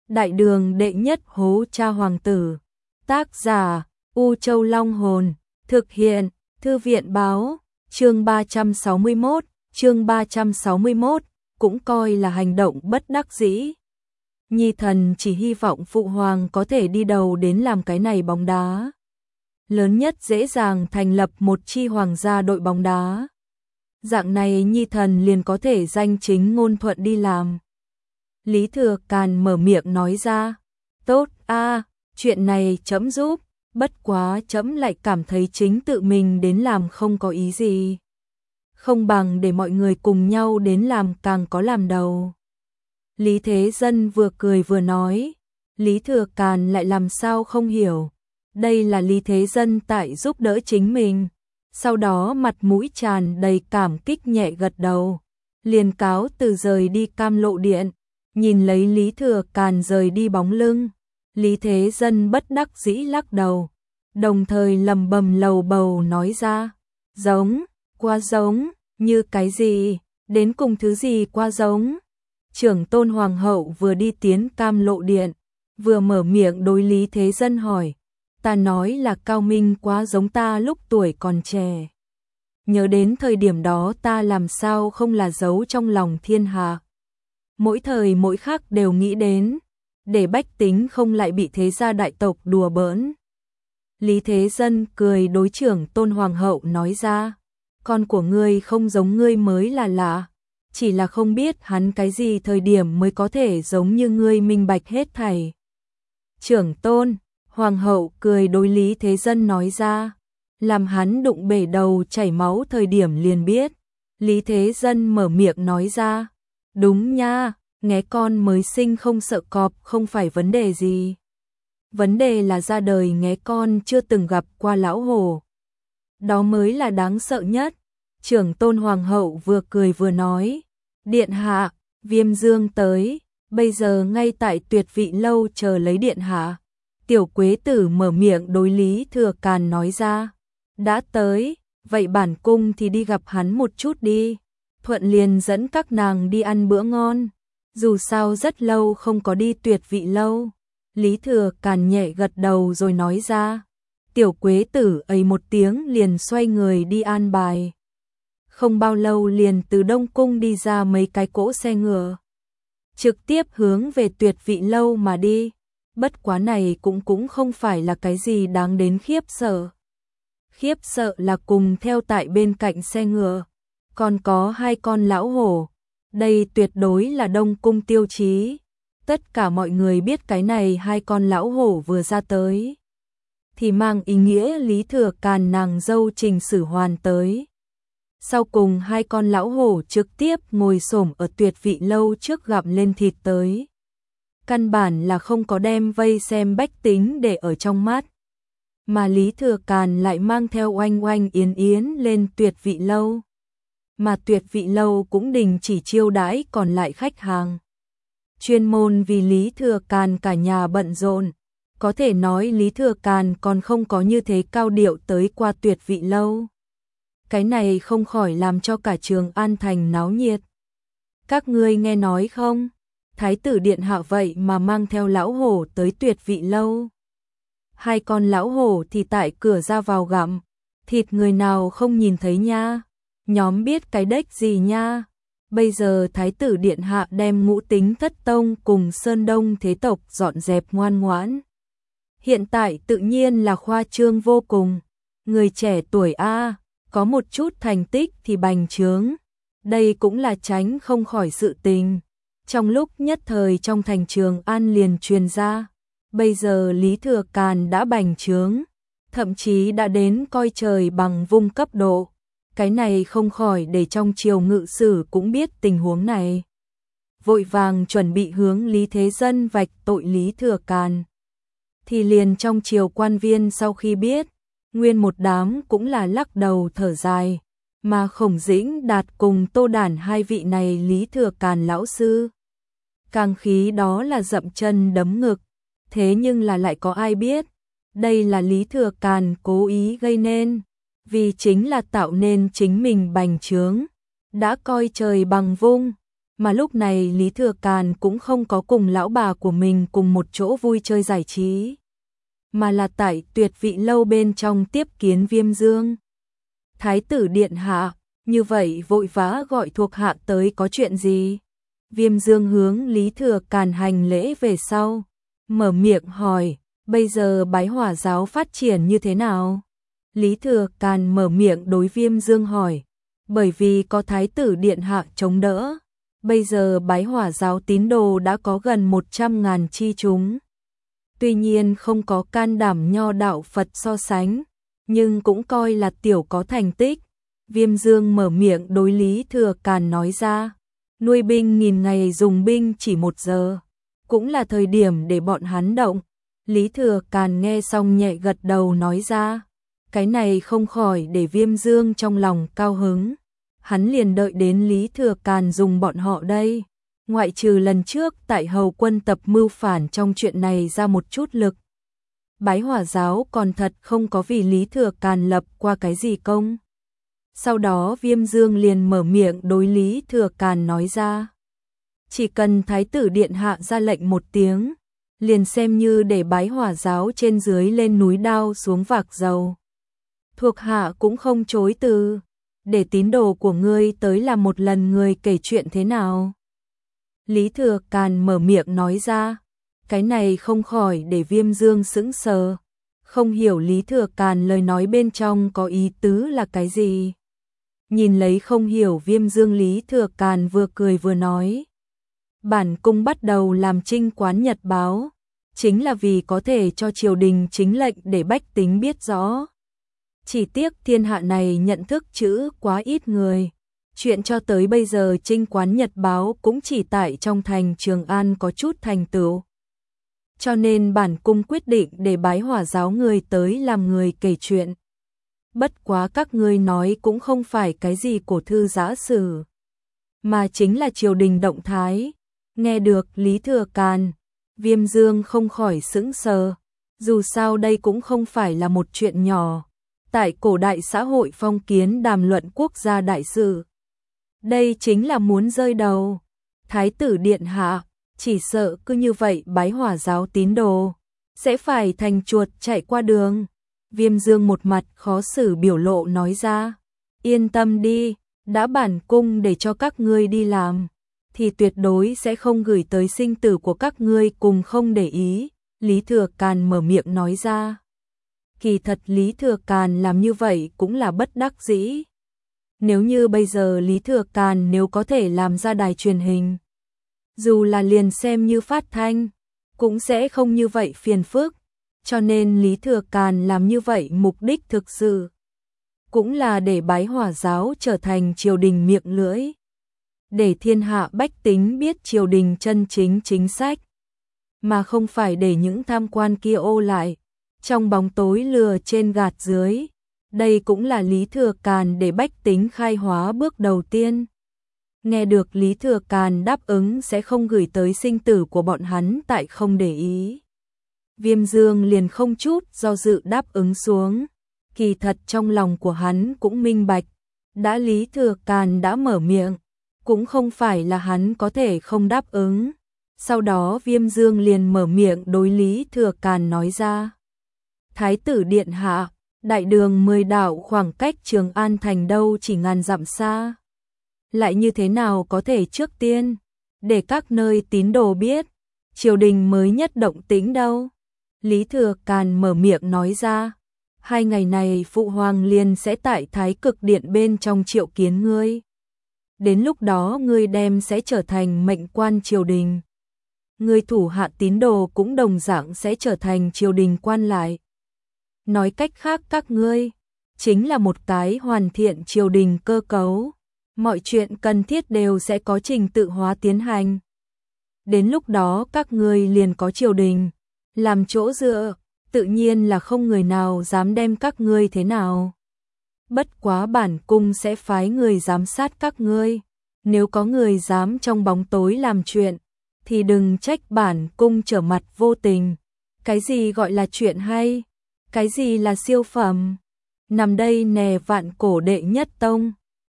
Đại đường đệ nhất hố cha hoàng tử. Tác giả U Châu Long Hồn. Thực hiện Thư viện Báo. Chương 361, cũng coi là hành động bất đắc dĩ. Nhi thần chỉ hy vọng phụ hoàng có thể đi đầu đến làm cái này bóng đá. Lớn nhất dễ dàng thành lập một chi hoàng gia đội bóng đá. Dạng này Nhi thần liền có thể danh chính ngôn thuận đi làm. Lý Thừa Càn mở miệng nói ra. Tốt a, chuyện này trẫm giúp, bất quá trẫm lại cảm thấy chính tự mình đến làm không có ý gì. Không bằng để mọi người cùng nhau đến làm càng có làm đầu. Lý Thế Dân vừa cười vừa nói. Lý Thừa Càn lại làm sao không hiểu. Đây là Lý Thế Dân tại giúp đỡ chính mình. Sau đó mặt mũi tràn đầy cảm kích nhẹ gật đầu. Liền cáo từ rời đi Cam Lộ Điện. Nhìn lấy Lý Thừa Càn rời đi bóng lưng. Lý Thế Dân bất đắc dĩ lắc đầu. Đồng thời lầm bầm lầu bầu nói ra. Giống, quá giống, như cái gì, đến cùng thứ gì quá giống. Trưởng tôn hoàng hậu vừa đi tiến Cam Lộ Điện, vừa mở miệng đối Lý Thế Dân hỏi. Ta nói là Cao Minh quá giống ta lúc tuổi còn trẻ. Nhớ đến thời điểm đó ta làm sao không là giấu trong lòng thiên hạ. Mỗi thời mỗi khắc đều nghĩ đến, để bách tính không lại bị thế gia đại tộc đùa bỡn. Lý Thế Dân cười đối trưởng tôn hoàng hậu nói ra. Con của ngươi không giống ngươi mới là lạ. Chỉ là không biết hắn cái gì thời điểm mới có thể giống như ngươi minh bạch hết thảy. Trưởng tôn, hoàng hậu cười đối Lý Thế Dân nói ra. Làm hắn đụng bể đầu chảy máu thời điểm liền biết. Lý Thế Dân mở miệng nói ra. Đúng nha, nghé con mới sinh không sợ cọp không phải vấn đề gì. Vấn đề là ra đời nghé con chưa từng gặp qua lão hổ. Đó mới là đáng sợ nhất. Trưởng tôn hoàng hậu vừa cười vừa nói. Điện hạ, Viêm Dương tới, bây giờ ngay tại Tuyệt Vị lâu chờ lấy điện hạ. Tiểu Quế Tử mở miệng đối Lý Thừa Càn nói ra. Đã tới, vậy bản cung thì đi gặp hắn một chút đi. Thuận liền dẫn các nàng đi ăn bữa ngon. Dù sao rất lâu không có đi Tuyệt Vị lâu. Lý Thừa Càn nhẹ gật đầu rồi nói ra. Tiểu Quế Tử ấy một tiếng liền xoay người đi an bài. Không bao lâu liền từ Đông Cung đi ra mấy cái cỗ xe ngựa. Trực tiếp hướng về Tuyệt Vị lâu mà đi. Bất quá này cũng không phải là cái gì đáng đến khiếp sợ. Khiếp sợ là cùng theo tại bên cạnh xe ngựa. Còn có hai con lão hổ. Đây tuyệt đối là Đông Cung tiêu chí. Tất cả mọi người biết cái này hai con lão hổ vừa ra tới. Thì mang ý nghĩa Lý Thừa Càn nàng dâu Trình Sử Hoàn tới. Sau cùng hai con lão hổ trực tiếp ngồi xổm ở Tuyệt Vị lâu trước gặm lên thịt tới. Căn bản là không có đem vây xem bách tính để ở trong mắt. Mà Lý Thừa Càn lại mang theo Oanh Oanh Yến Yến lên Tuyệt Vị lâu. Mà Tuyệt Vị lâu cũng đình chỉ chiêu đãi còn lại khách hàng. Chuyên môn vì Lý Thừa Càn cả nhà bận rộn. Có thể nói Lý Thừa Càn còn không có như thế cao điệu tới qua Tuyệt Vị lâu. Cái này không khỏi làm cho cả Trường An thành náo nhiệt. Các ngươi nghe nói không? Thái tử điện hạ vậy mà mang theo lão hổ tới Tuyệt Vị lâu. Hai con lão hổ thì tại cửa ra vào gặm. Thịt người nào không nhìn thấy nha. Nhóm biết cái đếch gì nha. Bây giờ Thái tử điện hạ đem Ngũ Tính Thất Tông cùng Sơn Đông thế tộc dọn dẹp ngoan ngoãn. Hiện tại tự nhiên là khoa trương vô cùng. Người trẻ tuổi a, có một chút thành tích thì bành trướng. Đây cũng là tránh không khỏi sự tình. Trong lúc nhất thời trong thành Trường An liền truyền ra. Bây giờ Lý Thừa Càn đã bành trướng. Thậm chí đã đến coi trời bằng vung cấp độ. Cái này không khỏi để trong triều ngự sử cũng biết tình huống này. Vội vàng chuẩn bị hướng Lý Thế Dân vạch tội Lý Thừa Càn. Thì liền trong triều quan viên sau khi biết, nguyên một đám cũng là lắc đầu thở dài. Mà Khổng Dĩnh Đạt cùng Tô Đản hai vị này Lý Thừa Càn lão sư. Càng khí đó là dậm chân đấm ngực. Thế nhưng là lại có ai biết, đây là Lý Thừa Càn cố ý gây nên. Vì chính là tạo nên chính mình bành trướng, đã coi trời bằng vung, Mà lúc này Lý Thừa Càn cũng không có cùng lão bà của mình cùng một chỗ vui chơi giải trí, mà là tại Tuyệt Vị lâu bên trong tiếp kiến Viêm Dương. Thái tử điện hạ, như vậy vội vã gọi thuộc hạ tới có chuyện gì? Viêm Dương hướng Lý Thừa Càn hành lễ về sau, mở miệng hỏi, bây giờ Bái Hỏa giáo phát triển như thế nào? Lý Thừa Càn mở miệng đối Viêm Dương hỏi, bởi vì có Thái tử điện hạ chống đỡ, bây giờ Bái Hỏa giáo tín đồ đã có gần 100.000 chi chúng. Tuy nhiên không có can đảm Nho đạo Phật so sánh, nhưng cũng coi là tiểu có thành tích. Viêm Dương mở miệng đối Lý Thừa Càn nói ra, nuôi binh 1000 ngày dùng binh chỉ 1 giờ, cũng là thời điểm để bọn hắn động. Lý Thừa Càn nghe xong nhẹ gật đầu nói ra, cái này không khỏi để Viêm Dương trong lòng cao hứng. Hắn liền đợi đến Lý Thừa Càn dùng bọn họ đây. Ngoại trừ lần trước tại Hầu quân tập mưu phản trong chuyện này ra một chút lực, Bái Hỏa giáo còn thật không có vì Lý Thừa Càn lập qua cái gì công. Sau đó Viêm Dương liền mở miệng đối Lý Thừa Càn nói ra, chỉ cần Thái tử điện hạ ra lệnh một tiếng, liền xem như để Bái Hỏa giáo trên dưới lên núi đao xuống vạc dầu. Thuộc hạ cũng không chối từ, để tín đồ của ngươi tới làm một lần người kể chuyện thế nào? Lý Thừa Càn mở miệng nói ra, cái này không khỏi để Viêm Dương sững sờ, không hiểu Lý Thừa Càn lời nói bên trong có ý tứ là cái gì. Nhìn lấy không hiểu Viêm Dương, Lý Thừa Càn vừa cười vừa nói, bản cung bắt đầu làm Trinh Quán Nhật báo, chính là vì có thể cho triều đình chính lệnh để bách tính biết rõ. Chỉ tiếc thiên hạ này nhận thức chữ quá ít người. Chuyện cho tới bây giờ Trinh Quán Nhật báo cũng chỉ tại trong thành Trường An có chút thành tựu. Cho nên bản cung quyết định để Bái Hỏa giáo người tới làm người kể chuyện. Bất quá các ngươi nói cũng không phải cái gì cổ thư giã sử, mà chính là triều đình động thái. Nghe được Lý Thừa Càn, Viêm Dương không khỏi sững sờ. Dù sao đây cũng không phải là một chuyện nhỏ. Tại cổ đại xã hội phong kiến đàm luận quốc gia đại sự, đây chính là muốn rơi đầu. Thái tử điện hạ, chỉ sợ cứ như vậy Bái Hỏa giáo tín đồ sẽ phải thành chuột chạy qua đường. Viêm Dương một mặt khó xử biểu lộ nói ra, yên tâm đi, đã bản cung để cho các ngươi đi làm, thì tuyệt đối sẽ không gửi tới sinh tử của các ngươi cùng không để ý. Lý Thừa Càn mở miệng nói ra. Kỳ thật Lý Thừa Càn làm như vậy cũng là bất đắc dĩ. Nếu như bây giờ Lý Thừa Càn nếu có thể làm ra đài truyền hình, dù là liền xem như phát thanh, cũng sẽ không như vậy phiền phức. Cho nên Lý Thừa Càn làm như vậy mục đích thực sự cũng là để Bái Hỏa giáo trở thành triều đình miệng lưỡi, để thiên hạ bách tính biết triều đình chân chính chính sách, mà không phải để những tham quan kia ô lại, trong bóng tối lừa trên gạt dưới. Đây cũng là Lý Thừa Càn để bách tính khai hóa bước đầu tiên. Nghe được Lý Thừa Càn đáp ứng sẽ không gửi tới sinh tử của bọn hắn tại không để ý, Viêm Dương liền không chút do dự đáp ứng xuống. Kỳ thật trong lòng của hắn cũng minh bạch, đã Lý Thừa Càn đã mở miệng, cũng không phải là hắn có thể không đáp ứng. Sau đó Viêm Dương liền mở miệng đối Lý Thừa Càn nói ra, Thái tử điện hạ, đại đường 10 đạo khoảng cách Trường An thành đâu chỉ ngàn dặm xa, lại như thế nào có thể trước tiên để các nơi tín đồ biết triều đình mới nhất động tĩnh đâu? Lý Thừa Càn mở miệng nói ra, 2 ngày này phụ hoàng liền sẽ tại Thái Cực điện bên trong triệu kiến ngươi. Đến lúc đó ngươi đem sẽ trở thành mệnh quan triều đình. Ngươi thủ hạ tín đồ cũng đồng dạng sẽ trở thành triều đình quan lại. Nói cách khác các ngươi chính là một cái hoàn thiện triều đình cơ cấu. Mọi chuyện cần thiết đều sẽ có trình tự hóa tiến hành. Đến lúc đó các ngươi liền có triều đình làm chỗ dựa, tự nhiên là không người nào dám đem các ngươi thế nào. Bất quá bản cung sẽ phái người giám sát các ngươi. Nếu có người dám trong bóng tối làm chuyện, thì đừng trách bản cung trở mặt vô tình. Cái gì gọi là chuyện hay? Cái gì là siêu phẩm? Nằm đây nè vạn cổ đệ nhất tông.